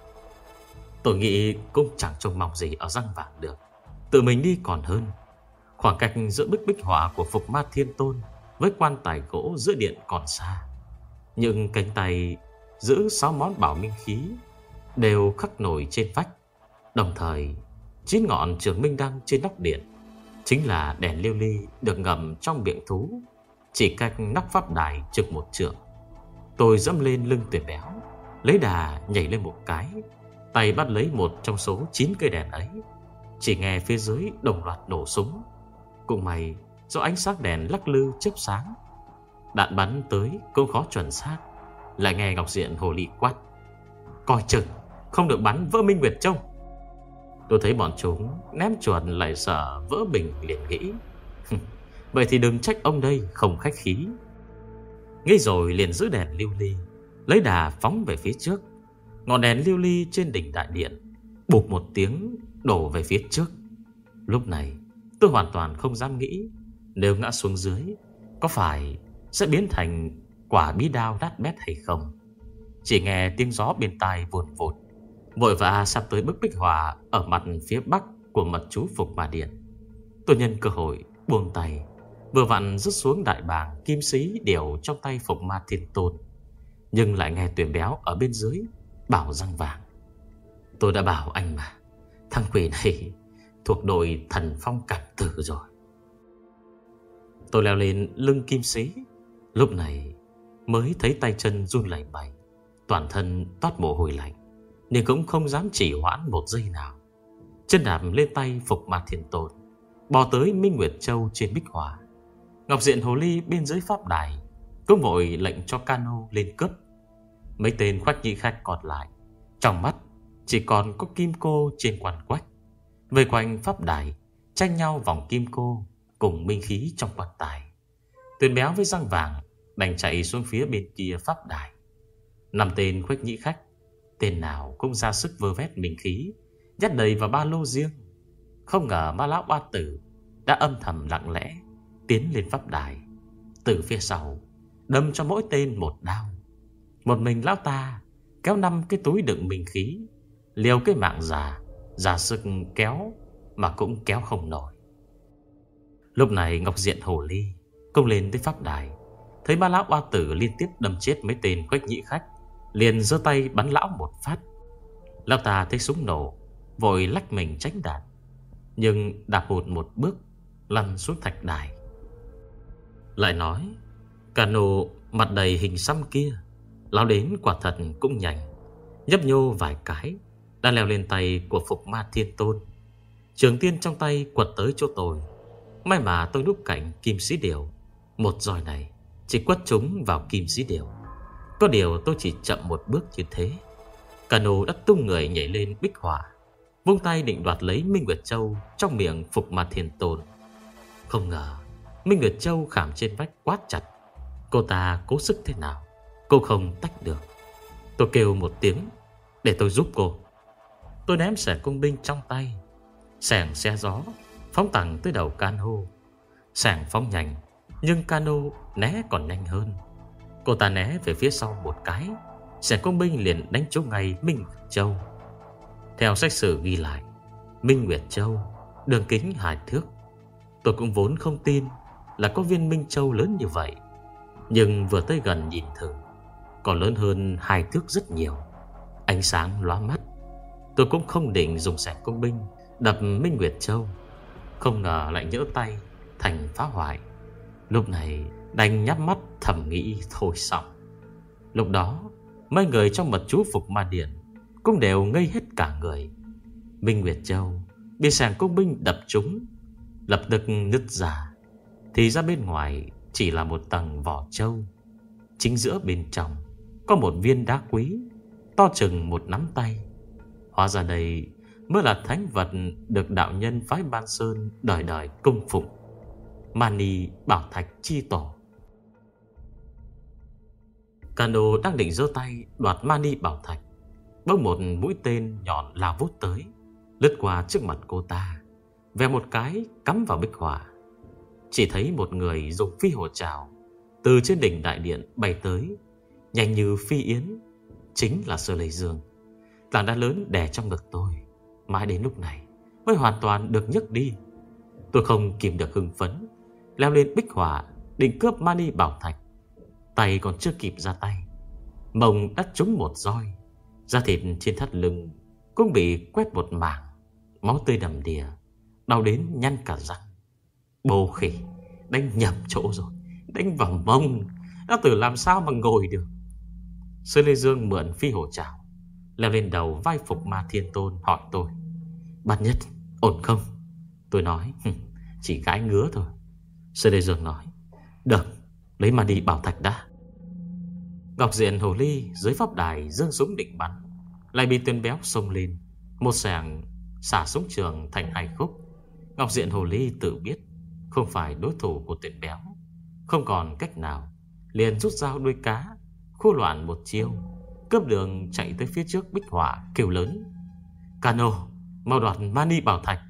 Tôi nghĩ cũng chẳng trông mong gì ở Răng Vàng được, tự mình đi còn hơn. Khoảng cách giữa bức bích họa của Phục Ma Thiên Tôn với quan tài gỗ giữa điện còn xa, nhưng cánh tay giữ sáu món bảo minh khí đều khắc nổi trên vách. Đồng thời chín ngọn trường minh đăng trên nóc điện chính là đèn lưu ly được ngậm trong miệng thú, chỉ cách nóc pháp đài chừng một trượng. Tôi dẫm lên lưng Tuyền Béo, lấy đà nhảy lên một cái, tay bắt lấy một trong số chín cây đèn ấy. Chỉ nghe phía dưới đồng loạt nổ súng. Cũng may do ánh sáng đèn lắc lư chớp sáng, đạn bắn tới cũng khó chuẩn xác. Lại nghe Ngọc Diện Hồ Ly quát: "Coi chừng, không được bắn vỡ Minh Nguyệt Châu." Tôi thấy bọn chúng ném chuột lại sợ vỡ bình, liền nghĩ vậy thì đừng trách ông đây không khách khí. Nghĩ rồi liền giữ đèn lưu ly, lấy đà phóng về phía trước. Ngọn đèn lưu ly trên đỉnh đại điện bụp một tiếng đổ về phía trước. Lúc này tôi hoàn toàn không dám nghĩ nếu ngã xuống dưới có phải sẽ biến thành quả bí đao nát bét hay không. Chỉ nghe tiếng gió bên tai vụt vụt, vội vã sắp tới bức bích họa ở mặt phía bắc của mật chú Phục Ma Điện. Tôi nhân cơ hội buông tay, vừa vặn rút xuống đại bàng kim sĩ điểu trong tay Phục Ma Thiên Tôn. Nhưng lại nghe Tuyền Béo ở bên dưới bảo Răng Vàng: "Tôi đã bảo anh mà, thằng quỷ này thuộc đội Thần Phong Cảm Tử rồi." Tôi leo lên lưng kim sĩ, lúc này mới thấy tay chân run lẩy bẩy, toàn thân toát mồ hôi lạnh, nhưng cũng không dám chỉ hoãn một giây nào. Chân đạp lên tay Phục Ma Thiên Tôn, bò tới Minh Nguyệt Châu trên bích họa. Ngọc Diện Hồ Ly bên dưới pháp đài cũng vội lệnh cho cano lên cướp. Mấy tên khoách nhị khách còn lại trong mắt chỉ còn có kim cô trên quan quách, vây quanh pháp đài tranh nhau vòng kim cô cùng minh khí trong quan tài. Tuyền Béo với Răng Vàng đành chạy xuống phía bên kia pháp đài. Năm tên khuếch nhĩ khách, tên nào cũng ra sức vơ vét minh khí, nhét đầy vào ba lô riêng. Không ngờ Ma Lão Oa Tử đã âm thầm lặng lẽ tiến lên pháp đài, từ phía sau đâm cho mỗi tên một đao. Một mình lão ta kéo năm cái túi đựng minh khí, liều cái mạng già, ra sức kéo mà cũng kéo không nổi. Lúc này Ngọc Diện Hồ Ly công lên tới pháp đài, thấy Ma Lão Oa Tử liên tiếp đâm chết mấy tên khuếch nhĩ khách, liền giơ tay bắn lão một phát. Lão ta thấy súng nổ, vội lách mình tránh đạn, nhưng đạp hụt một bước lăn xuống thạch đài. Lại nói cano mặt đầy hình xăm kia lao đến quả thật cũng nhanh, nhấp nhô vài cái đã leo lên tay của Phục Ma Thiên Tôn. Trường tiên trong tay quật tới chỗ tôi. May mà tôi núp cạnh kim sĩ điểu, một roi này chỉ quất trúng vào kim sĩ điểu. Có điều tôi chỉ chậm một bước như thế, cano đã tung người nhảy lên bích họa, vung tay định đoạt lấy Minh Nguyệt Châu trong miệng Phục Ma Thiên Tôn. Không ngờ Minh Nguyệt Châu khảm trên vách quát chặt. Cô ta cố sức thế nào cô không tách được. Tôi kêu một tiếng để tôi giúp cô. Tôi ném xẻng cung binh trong tay. Xẻng xe gió phóng thẳng tới đầu cano. Xẻng phóng nhanh, nhưng cano né còn nhanh hơn. Cô ta né về phía sau một cái, xẻng cung binh liền đánh trúng ngay Minh Nguyệt Châu. Theo sách sử ghi lại, Minh Nguyệt Châu đường kính hai thước. Tôi cũng vốn không tin là có viên Minh Châu lớn như vậy, nhưng vừa tới gần nhìn thử, còn lớn hơn hai thước rất nhiều. Ánh sáng lóa mắt. Tôi cũng không định dùng xẻng cung binh đập Minh Nguyệt Châu, không ngờ lại nhỡ tay thành phá hoại. Lúc này đành nhắm mắt thầm nghĩ thôi xong. Lúc đó mấy người trong mật chú Phục Ma Điện cũng đều ngây hết cả người. Minh Nguyệt Châu bị xẻng cung binh đập trúng, lập tức nứt ra. Thì ra bên ngoài chỉ là một tầng vỏ châu. Chính giữa bên trong có một viên đá quý to chừng một nắm tay. Hóa ra đây mới là thánh vật được đạo nhân phái Ban Sơn đời đời cung phụng, Mani Bảo Thạch chi tổ. Cano đang định giơ tay đoạt Mani Bảo Thạch, bỗng một mũi tên nhọn lao vút tới, lướt qua trước mặt cô ta, vèo một cái cắm vào bích hỏa. Chỉ thấy một người dùng phi hổ trảo từ trên đỉnh đại điện bay tới, nhanh như phi yến, chính là Sơ Lê Dương. Tảng đá lớn đè trong ngực tôi, mãi đến lúc này mới hoàn toàn được nhấc đi. Tôi không kìm được hưng phấn, leo lên bích hỏa định cướp Mani Bảo Thạch. Tay còn chưa kịp ra tay, mông đã trúng một roi. Da thịt trên thắt lưng cũng bị quét một mảng, máu tươi đầm đìa, đau đến nhăn cả răng. Bồ khỉ, đánh nhầm chỗ rồi, đánh vào mông, đã từ làm sao mà ngồi được. Sơ Lê Dương mượn phi hổ trảo leo lên đầu vai Phục Ma Thiên Tôn, hỏi tôi: Bát Nhất, ổn không? Tôi nói: chỉ gái ngứa thôi. Sơ Lê Dương nói: được, lấy Mani Bảo Thạch đã. Ngọc Diện Hồ Ly dưới pháp đài giương súng định bắn, lại bị Tuyên Béo xông lên, một xẻng xả súng trường thành hai khúc. Ngọc Diện Hồ Ly tự biết không phải đối thủ của Tuyên Béo, không còn cách nào, liền rút dao đuôi cá, khu loạn một chiêu, cướp đường chạy tới phía trước bích hỏa, kêu lớn: Cano, mau đoạt Mani Bảo Thạch.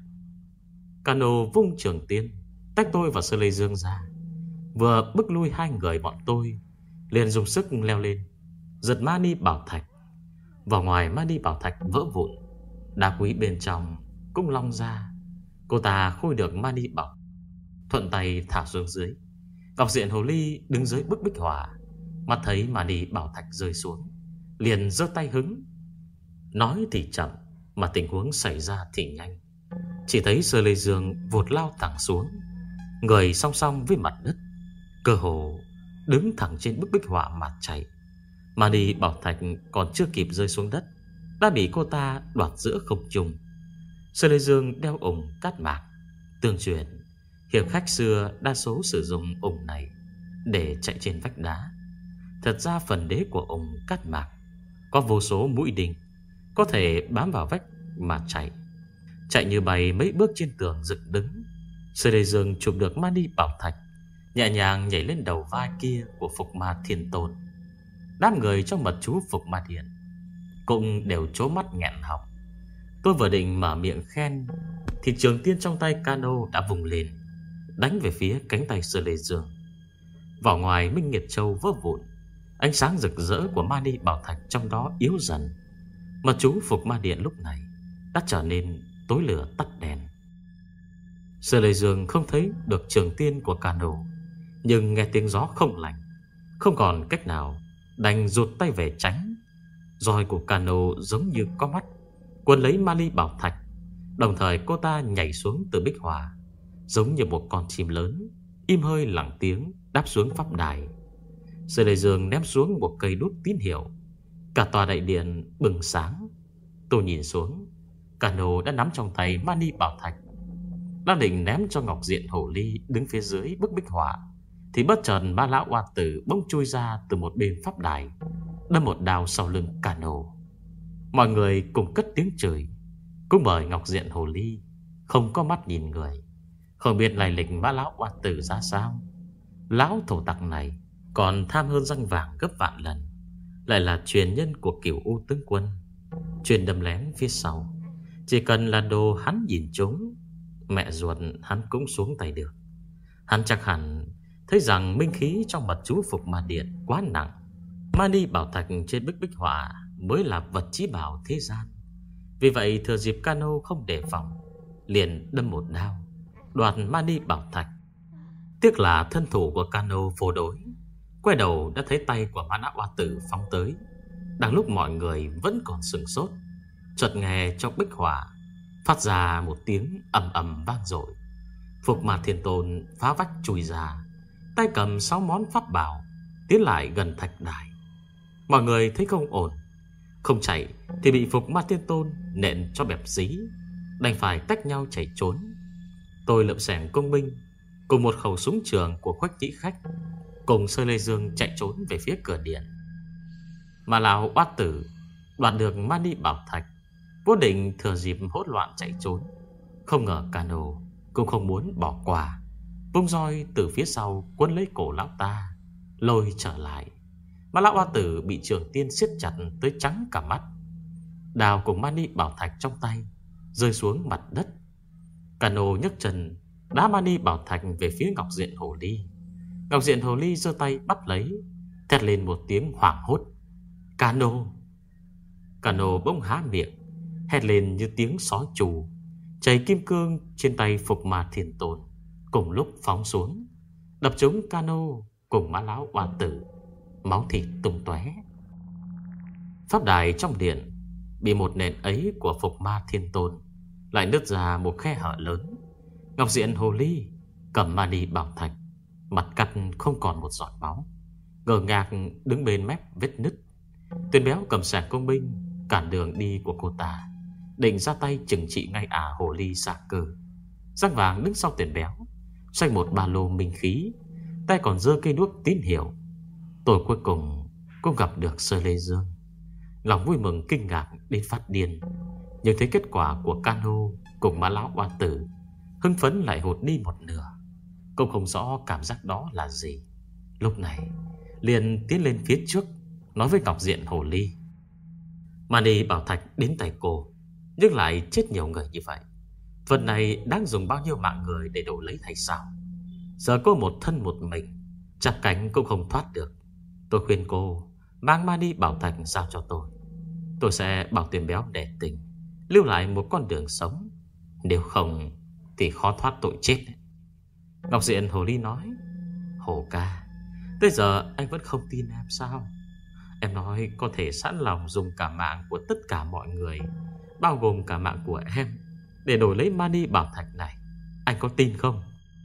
Cano vung trường tiên tách tôi và Sơ Lê Dương ra, vừa bức lui hai người bọn tôi, liền dùng sức leo lên, giật Mani Bảo Thạch. Vào ngoài Mani Bảo Thạch vỡ vụn, đá quý bên trong cũng long ra. Cô ta khui được Mani Bảo, thuận tay thả xuống dưới. Ngọc Diện Hồ Ly đứng dưới bức bích hỏa, mắt thấy Mani Bảo Thạch rơi xuống, liền giơ tay hứng. Nói thì chậm, mà tình huống xảy ra thì nhanh. Chỉ thấy Sơ Lê Dương vụt lao thẳng xuống, người song song với mặt đất, cơ hồ đứng thẳng trên bức bích họa mà chạy. Mani Bảo Thạch còn chưa kịp rơi xuống đất, đã bị cô ta đoạt giữa không trung. Sơ Lê Dương đeo ủng cát mạc. Tương truyền hiệp khách xưa đa số sử dụng ủng này để chạy trên vách đá. Thật ra phần đế của ủng cát mạc có vô số mũi đinh, có thể bám vào vách mà chạy. Chạy như bay mấy bước trên tường dựng đứng, Sơ Lê Dương chụp được Mani Bảo Thạch, nhẹ nhàng nhảy lên đầu vai kia của Phục Ma Thiên Tôn. Đám người trong mật chú Phục Ma Điện cũng đều trố mắt nghẹn họng. Tôi vừa định mở miệng khen thì trường tiên trong tay Cano đã vùng lên, đánh về phía cánh tay Sơ Lê Dương. Vỏ ngoài Minh Nguyệt Châu vỡ vụn, ánh sáng rực rỡ của Mani Bảo Thạch trong đó yếu dần. Mật chú Phục Ma Điện lúc này đã trở nên tối lửa tắt đèn. Sơ Lê Dương không thấy được trường tiên của Cano, nhưng nghe tiếng gió không lành, không còn cách nào, đành rụt tay về tránh. Roi của Cano giống như có mắt, quấn lấy Mani Bảo Thạch. Đồng thời cô ta nhảy xuống từ bích hỏa, giống như một con chim lớn, im hơi lặng tiếng đáp xuống pháp đài. Sơ Lê Dương ném xuống một cây đuốc tín hiệu, cả tòa đại điện bừng sáng. Tôi nhìn xuống, Cano đã nắm trong tay Mani Bảo Thạch, đang định ném cho Ngọc Diện Hồ Ly đứng phía dưới bức bích họa, thì bất chợt ba lão oa tử bỗng chui ra từ một bên pháp đài, đâm một đao sau lưng Cano. Mọi người cùng cất tiếng chửi. cũng bởi Ngọc Diện Hồ Ly không có mắt nhìn người, không biết lai lịch Mã lão oan tử ra sao. Lão thổ tặc này còn tham hơn răng vàng gấp vạn lần, lại là truyền nhân của Cửu U tướng quân, truyền đâm lén phía sau. Chỉ cần là đồ hắn nhìn chúng, mẹ ruột hắn cũng xuống tay được. Hắn chắc hẳn thấy rằng minh khí trong mật chú Phục Ma Điện quá nặng, Mani bảo thạch trên bức bích họa mới là vật chí bảo thế gian. Vì vậy thừa dịp Cano không đề phòng, liền đâm một đao đoạt Mani bảo thạch. Tiếc là thân thủ của Cano vô đối, quay đầu đã thấy tay của Mã Não Oa Tử phóng tới. Đang lúc mọi người vẫn còn sửng sốt, chợt nghe trong bích họa phát ra một tiếng ầm ầm vang dội. Phục Ma Thiên Tôn phá vách chui ra, tay cầm sáu món pháp bảo, tiến lại gần thạch đài. Mọi người thấy không ổn, không chạy thì bị Phục Ma Thiên Tôn nện cho bẹp dí, đành phải tách nhau chạy trốn. Tôi lượm xẻng công binh cùng một khẩu súng trường của Quách Nhĩ Khách cùng Sơ Lê Dương chạy trốn về phía cửa điện. Mà lão Oát Tử đoạt được Mani bảo thạch, vô định thừa dịp hỗn loạn chạy trốn. Không ngờ Cano cũng không muốn bỏ qua, vung roi từ phía sau quấn lấy cổ lão ta, lôi trở lại. Mà lão Oát Tử bị Trường Tiên siết chặt tới trắng cả mắt. Đào cùng Mani bảo thạch trong tay rơi xuống mặt đất. Cano nhấc chân đá Mani bảo thạch về phía Ngọc Diện Hồ Ly. Ngọc Diện Hồ Ly giơ tay bắt lấy, thét lên một tiếng hoảng hốt: Cano! Cano bỗng há miệng, hét lên như tiếng sói trù. Chảy kim cương trên tay Phục Ma Thiên Tôn cùng lúc phóng xuống, đập trúng Cano cùng Mã lão Oa Tử, máu thịt tung tóe. Pháp đài trong điện bị một nện ấy của Phục Ma Thiên Tôn lại nứt ra một khe hở lớn. Ngọc Diện Hồ Ly cầm Mani bảo thạch, mặt cắt không còn một giọt máu, ngơ ngác đứng bên mép vết nứt. Tuyền Béo cầm xẻng công binh cản đường đi của cô ta, định ra tay trừng trị ngay ả Hồ Ly xạ cơ. Răng Vàng đứng sau Tuyền Béo, xách một ba lô minh khí, tay còn giơ cây đuốc tín hiệu. Tôi cuối cùng cũng gặp được Sơ Lê Dương, lòng vui mừng kinh ngạc đến phát điên. Nhưng thấy kết quả của Cano cùng Mã lão Oa Tử, hưng phấn lại hụt đi một nửa. Cũng không rõ cảm giác đó là gì. Lúc này liền tiến lên phía trước, nói với Ngọc Diện Hồ Ly: Mani bảo thạch đến tay cô, nhưng lại chết nhiều người như vậy, phần này đang dùng bao nhiêu mạng người để đổi lấy hay sao? Giờ cô một thân một mình, chặt cánh cũng không thoát được. Tôi khuyên cô mang Mani bảo thạch giao cho tôi. Tôi sẽ bảo Tuyền Béo để tình, lưu lại một con đường sống. Nếu không thì khó thoát tội chết. Ngọc Diện Hồ Ly nói: Hồ ca, tới giờ anh vẫn không tin em sao? Em nói có thể sẵn lòng dùng cả mạng của tất cả mọi người, bao gồm cả mạng của em, để đổi lấy Mani bảo thạch này. Anh có tin không?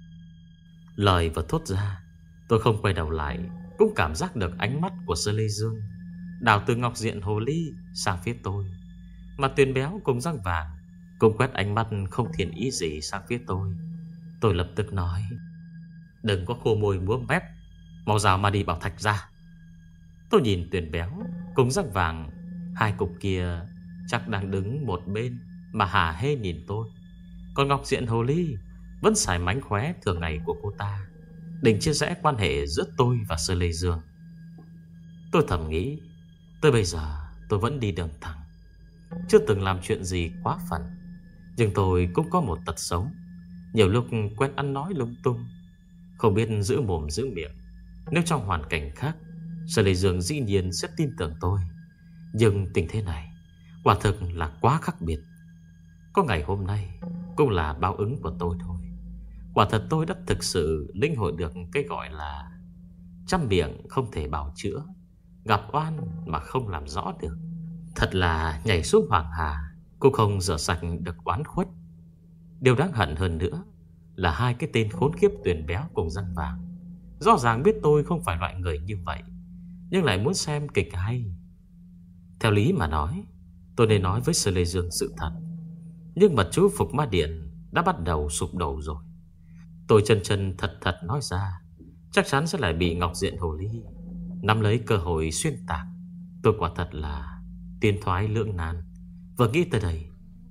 Lời vừa thốt ra, tôi không quay đầu lại, cũng cảm giác được ánh mắt của Sơ Lê Dương đảo từ Ngọc Diện Hồ Ly sang phía tôi. Mà Tuyền Béo cùng Răng Vàng cùng quét ánh mắt không thiện ý gì sang phía tôi. Tôi lập tức nói: Đừng có khô môi múa mép, mau rào Mani bảo thạch ra. Tôi nhìn Tuyền Béo cùng Răng Vàng, hai cục kia chắc đang đứng một bên mà hả hê nhìn tôi. Còn Ngọc Diện Hồ Ly vẫn xài mánh khóe thường ngày của cô ta, định chia rẽ quan hệ giữa tôi và Sơ Lê Dương. Tôi thầm nghĩ, tới bây giờ tôi vẫn đi đường thẳng, chưa từng làm chuyện gì quá phận. Nhưng tôi cũng có một tật xấu, nhiều lúc quen ăn nói lung tung, không biết giữ mồm giữ miệng. Nếu trong hoàn cảnh khác, Sơ Lê Dương dĩ nhiên sẽ tin tưởng tôi, nhưng tình thế này quả thực là quá khác biệt. Có ngày hôm nay cũng là báo ứng của tôi thôi. Quả thật tôi đã thực sự linh hội được cái gọi là trăm miệng không thể bào chữa, gặp oan mà không làm rõ được. Thật là nhảy xuống hoàng hà cũng không rửa sạch được oán khuất. Điều đáng hận hơn nữa là hai cái tên khốn kiếp Tuyền Béo cùng Răng Vàng rõ ràng biết tôi không phải loại người như vậy, nhưng lại muốn xem kịch hay. Theo lý mà nói, tôi nên nói với Sơ Lê Dương sự thật, nhưng mật chú Phục Ma Điện đã bắt đầu sụp đổ rồi. Tôi chân chân thật thật nói ra, chắc chắn sẽ lại bị Ngọc Diện Hồ Ly nắm lấy cơ hội xuyên tạc. Tôi quả thật là tiến thoái lưỡng nan. Vừa nghĩ tới đây,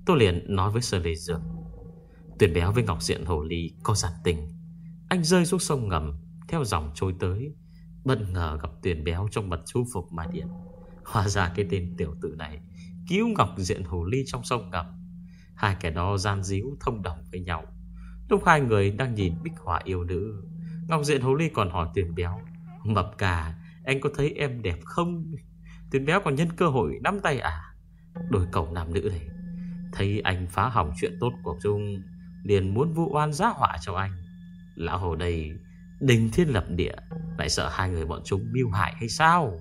Tôi liền nói với Sơ Lê Dương: Tuyền Béo với Ngọc Diện Hồ Ly có giản tình. Anh rơi xuống sông ngầm theo dòng trôi tới, bất ngờ gặp Tuyền Béo trong mật chú phục ma điện. Hóa ra cái tên tiểu tử này cứu Ngọc Diện Hồ Ly trong sông ngầm. Hai kẻ đó gian díu thông đồng với nhau. Lúc hai người đang nhìn bích họa yêu nữ, Ngọc Diện Hồ Ly còn hỏi Tuyền Béo: Mập cả, anh có thấy em đẹp không? Tuyền Béo còn nhân cơ hội nắm tay à. Đôi cậu nam nữ này thấy anh phá hỏng chuyện tốt của chúng, liền muốn vu oan giá họa cho anh. Lão hồ đây đình thiên lập địa, lại sợ hai người bọn chúng mưu hại hay sao?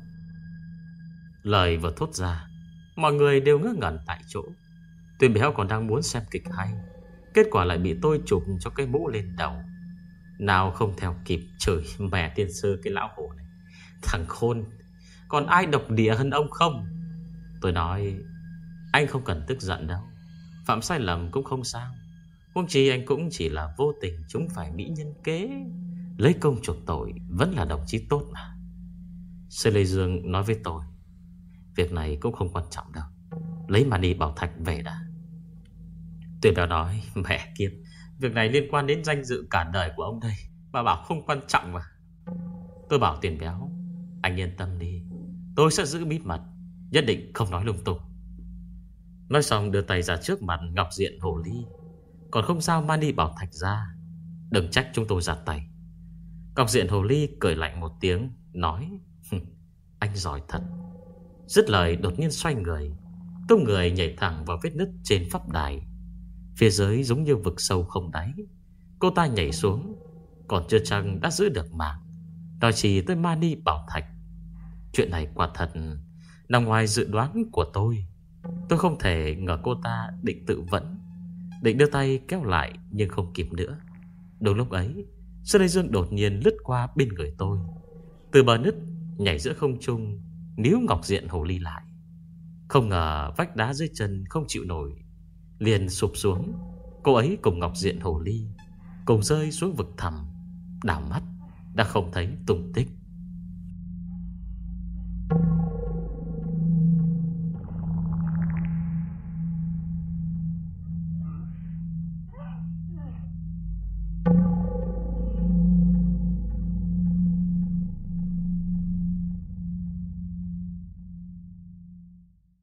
Lời vừa thốt ra, mọi người đều ngớ ngẩn tại chỗ. Tuyền Béo còn đang muốn xem kịch hay, kết quả lại bị tôi chụp cho cái mũ lên đầu. Nào không theo kịp chửi mẹ tiên sư cái lão hồ này: Thằng khôn, còn ai độc địa hơn ông không? Tôi nói: Anh không cần tức giận đâu, phạm sai lầm cũng không sao. Huống chi anh cũng chỉ là vô tình chúng phải mỹ nhân kế, lấy công chuộc tội, vẫn là đồng chí tốt mà. Sư Lê Dương nói với tôi: Việc này cũng không quan trọng đâu, lấy mani bảo thạch về đã. Tuyền Béo nói: Mẹ kiếp, việc này liên quan đến danh dự cả đời của ông đây, mà bảo không quan trọng mà. Tôi bảo Tuyền Béo: Anh yên tâm đi, tôi sẽ giữ bí mật, nhất định không nói lung tung. Nói xong đưa tay ra trước mặt Ngọc Diện Hồ Ly, còn không giao mani bảo thạch ra. Đừng trách chúng tôi giặt tay. Ngọc Diện Hồ Ly cười lạnh một tiếng, nói: Anh giỏi thật. Dứt lời đột nhiên xoay người, tung người nhảy thẳng vào vết nứt trên pháp đài. Phía dưới giống như vực sâu không đáy. Cô ta nhảy xuống, còn chưa chăng đã giữ được mạng, nói chỉ tới mani bảo thạch. Chuyện này quả thật nằm ngoài dự đoán của tôi. Tôi không thể ngờ cô ta định tự vẫn, định đưa tay kéo lại nhưng không kịp nữa. Đúng lúc ấy, Sơn Lê Dương đột nhiên lướt qua bên người tôi, từ bờ nứt nhảy giữa không trung, níu Ngọc Diện Hồ Ly lại. Không ngờ vách đá dưới chân không chịu nổi, liền sụp xuống. Cô ấy cùng Ngọc Diện Hồ Ly cùng rơi xuống vực thẳm, đảo mắt đã không thấy tung tích.